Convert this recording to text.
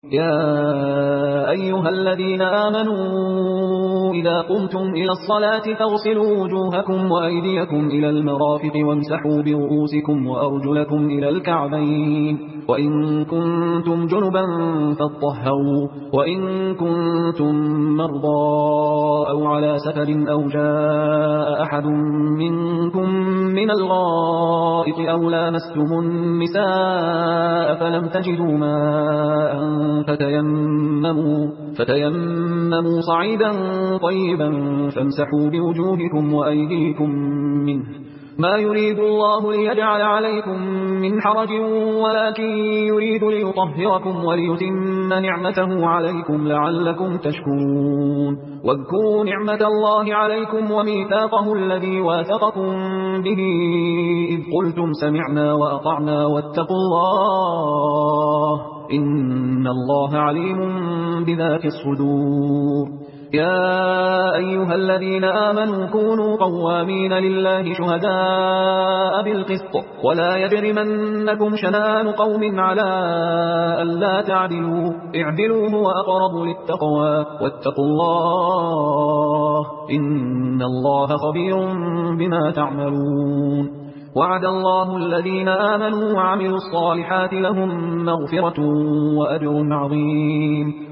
يا أيها الذين آمنوا إذا قمتم إلى الصلاة فاغسلوا وجوهكم وأيديكم إلى المرافق وامسحوا برؤوسكم وأرجلكم إلى الكعبين وإن كنتم جنبا فاطهروا وإن كنتم مرضى أو على سفر أو جاء أحد منكم من الغائط أو لامستم النساء فلم تجدوا ماء فتيمموا صعيدا طيبا فامسحوا بوجوهكم وأيديكم منه ما يريد الله ليجعل عليكم من حرج ولكن يريد ليطهركم وليتم نعمته عليكم لعلكم تشكرون واذكروا نعمة الله عليكم وميثاقه الذي واثقكم به إذ قلتم سمعنا وأطعنا واتقوا الله إن الله عليم بذات الصدور يا أيها الذين آمنوا كونوا قوامين لله شهداء بالقسط ولا يجرمنكم شنآن قوم على ألا تعدلوا اعدلوا هو أقرب للتقوى واتقوا الله إن الله خبير بما تعملون وعد الله الذين آمنوا وعملوا الصالحات لهم مغفرة وأجر عظيم